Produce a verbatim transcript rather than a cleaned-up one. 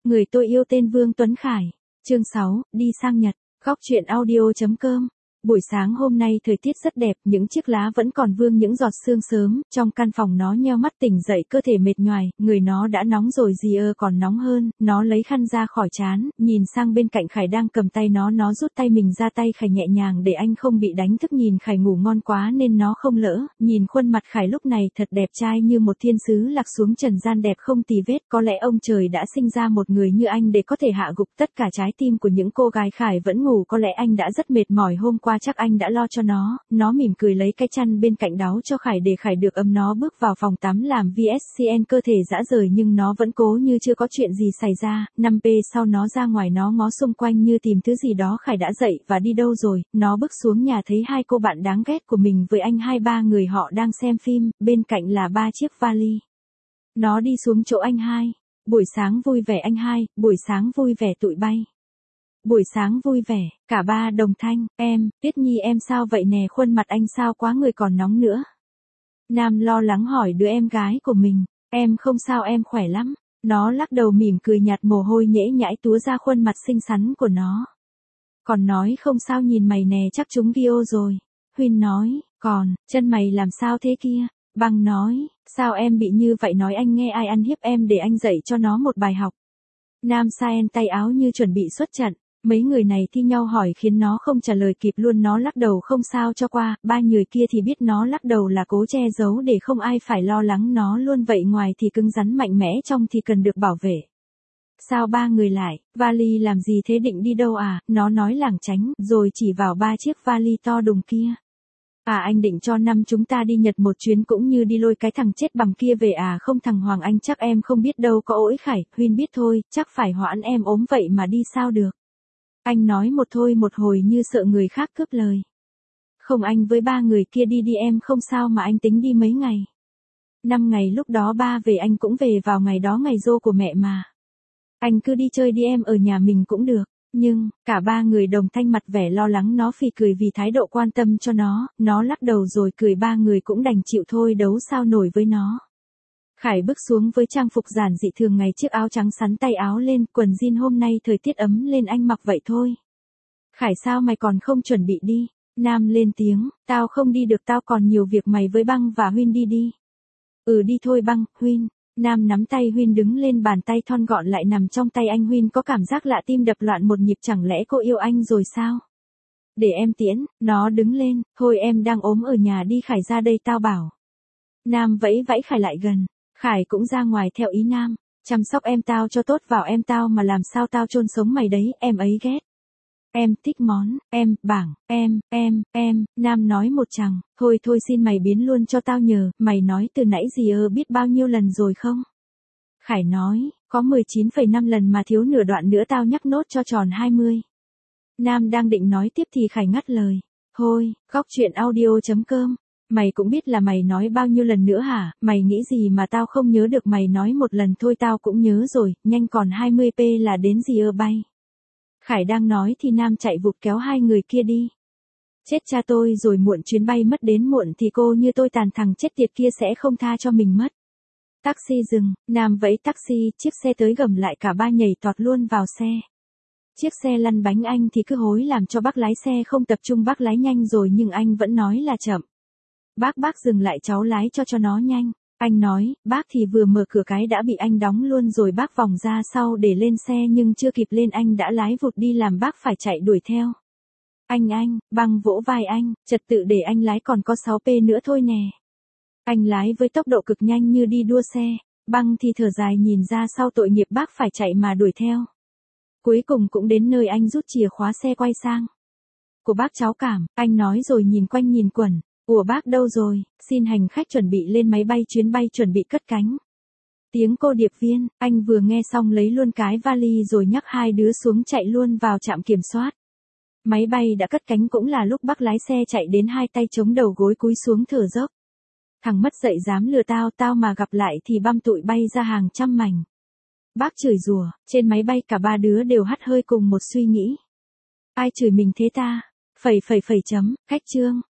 Người tôi yêu tên Vương Tuấn Khải. Chương sáu, đi sang Nhật. Góc truyện audio.com. Buổi sáng hôm nay thời tiết rất đẹp, những chiếc lá vẫn còn vương những giọt sương sớm, trong căn phòng nó nheo mắt tỉnh dậy, cơ thể mệt nhoài, người nó đã nóng rồi, gì ơ còn nóng hơn. Nó lấy khăn ra khỏi trán, nhìn sang bên cạnh Khải đang cầm tay nó, nó rút tay mình ra, tay Khải nhẹ nhàng để anh không bị đánh thức. Nhìn Khải ngủ ngon quá nên nó không lỡ. Nhìn khuôn mặt Khải lúc này thật đẹp trai như một thiên sứ lạc xuống trần gian, đẹp không tì vết. Có lẽ ông trời đã sinh ra một người như anh để có thể hạ gục tất cả trái tim của những cô gái. Khải vẫn ngủ, có lẽ anh đã rất mệt mỏi hôm qua, chắc anh đã lo cho nó. Nó mỉm cười lấy cái chăn bên cạnh đáo cho Khải để Khải được ấm. Nó bước vào phòng tắm làm vê ét xê en, cơ thể rã rời nhưng nó vẫn cố như chưa có chuyện gì xảy ra. năm phút sau nó ra ngoài, nó ngó xung quanh như tìm thứ gì đó. Khải đã dậy và đi đâu rồi? Nó bước xuống nhà thấy hai cô bạn đáng ghét của mình với anh hai ba người họ đang xem phim, bên cạnh là ba chiếc vali. Nó đi xuống chỗ anh hai. Buổi sáng vui vẻ anh hai, buổi sáng vui vẻ tụi bay. Buổi sáng vui vẻ, cả ba đồng thanh. Em, Tuyết Nhi em sao vậy nè, khuôn mặt anh sao quá, người còn nóng nữa. Nam lo lắng hỏi đứa em gái của mình. Em không sao, em khỏe lắm. Nó lắc đầu mỉm cười nhạt, mồ hôi nhễ nhãi túa ra khuôn mặt xinh xắn của nó. Còn nói không sao, nhìn mày nè chắc trúng bio rồi. Huyên nói, còn, chân mày làm sao thế kia? Băng nói, sao em bị như vậy, nói anh nghe ai ăn hiếp em để anh dạy cho nó một bài học. Nam Saen tay áo như chuẩn bị xuất trận. Mấy người này thi nhau hỏi khiến nó không trả lời kịp luôn, nó lắc đầu không sao cho qua. Ba người kia thì biết nó lắc đầu là cố che giấu để không ai phải lo lắng nó luôn vậy, ngoài thì cứng rắn mạnh mẽ, trong thì cần được bảo vệ. Sao ba người lại, vali làm gì thế, định đi đâu à? Nó nói lảng tránh, rồi chỉ vào ba chiếc vali to đùng kia. À anh định cho năm chúng ta đi Nhật một chuyến, cũng như đi lôi cái thằng chết bầm kia về à? Không thằng Hoàng Anh chắc em không biết đâu, có ỗi Khải, Huyên biết thôi, chắc phải hoãn, em ốm vậy mà đi sao được. Anh nói một thôi một hồi như sợ người khác cướp lời. Không, anh với ba người kia đi đi, em không sao mà, anh tính đi mấy ngày. Năm ngày, lúc đó ba về anh cũng về vào ngày đó, ngày giô của mẹ mà. Anh cứ đi chơi đi, em ở nhà mình cũng được. Nhưng, cả ba người đồng thanh mặt vẻ lo lắng. Nó phì cười vì thái độ quan tâm cho nó, nó lắc đầu rồi cười, ba người cũng đành chịu thôi, đấu sao nổi với nó. Khải bước xuống với trang phục giản dị thường ngày, chiếc áo trắng sắn tay áo lên, quần jean, hôm nay thời tiết ấm lên anh mặc vậy thôi. Khải sao mày còn không chuẩn bị đi? Nam lên tiếng, tao không đi được, tao còn nhiều việc, mày với Băng và Huyên đi đi. Ừ đi thôi Băng, Huyên. Nam nắm tay Huyên đứng lên, bàn tay thon gọn lại nằm trong tay anh. Huyên có cảm giác lạ, tim đập loạn một nhịp, chẳng lẽ cô yêu anh rồi sao? Để em tiễn. Nó đứng lên, thôi em đang ốm ở nhà, đi Khải ra đây tao bảo. Nam vẫy vẫy Khải lại gần. Khải cũng ra ngoài theo ý Nam. Chăm sóc em tao cho tốt vào, em tao mà làm sao tao chôn sống mày đấy, em ấy ghét. Em thích món, em, bảng, em, em, em, Nam nói một chằng, thôi thôi xin mày biến luôn cho tao nhờ, mày nói từ nãy gì ơ biết bao nhiêu lần rồi không? Khải nói, có mười chín phẩy năm lần mà thiếu nửa đoạn nữa, tao nhắc nốt cho tròn hai mươi. Nam đang định nói tiếp thì Khải ngắt lời. Thôi, góc truyện audio.com. Mày cũng biết là mày nói bao nhiêu lần nữa hả, mày nghĩ gì mà tao không nhớ được, mày nói một lần thôi tao cũng nhớ rồi, nhanh còn hai mươi phút là đến gì ơ bay. Khải đang nói thì Nam chạy vụt kéo hai người kia đi. Chết cha tôi rồi, muộn chuyến bay mất, đến muộn thì cô như tôi tàn, thằng chết tiệt kia sẽ không tha cho mình mất. Taxi dừng, Nam vẫy taxi, chiếc xe tới gầm lại, cả ba nhảy tọt luôn vào xe. Chiếc xe lăn bánh, anh thì cứ hối làm cho bác lái xe không tập trung, bác lái nhanh rồi nhưng anh vẫn nói là chậm. Bác bác dừng lại, cháu lái cho cho nó nhanh. Anh nói, bác thì vừa mở cửa cái đã bị anh đóng luôn rồi, bác vòng ra sau để lên xe nhưng chưa kịp lên anh đã lái vụt đi, làm bác phải chạy đuổi theo. Anh anh, Băng vỗ vai anh, trật tự để anh lái, còn có sáu phút nữa thôi nè. Anh lái với tốc độ cực nhanh như đi đua xe. Băng thì thở dài nhìn ra sau, tội nghiệp bác phải chạy mà đuổi theo. Cuối cùng cũng đến nơi, anh rút chìa khóa xe quay sang. Của bác cháu cảm, anh nói rồi nhìn quanh nhìn quẩn. Ủa bác đâu rồi, xin hành khách chuẩn bị lên máy bay, chuyến bay chuẩn bị cất cánh. Tiếng cô điệp viên, anh vừa nghe xong lấy luôn cái vali rồi nhắc hai đứa xuống chạy luôn vào trạm kiểm soát. Máy bay đã cất cánh, cũng là lúc bác lái xe chạy đến hai tay chống đầu gối cúi xuống thở dốc. Thằng mất dạy dám lừa tao, tao mà gặp lại thì băm tụi bay ra hàng trăm mảnh. Bác chửi rủa, trên máy bay cả ba đứa đều hắt hơi cùng một suy nghĩ. Ai chửi mình thế ta? Phẩy phẩy phẩy chấm, khách trương.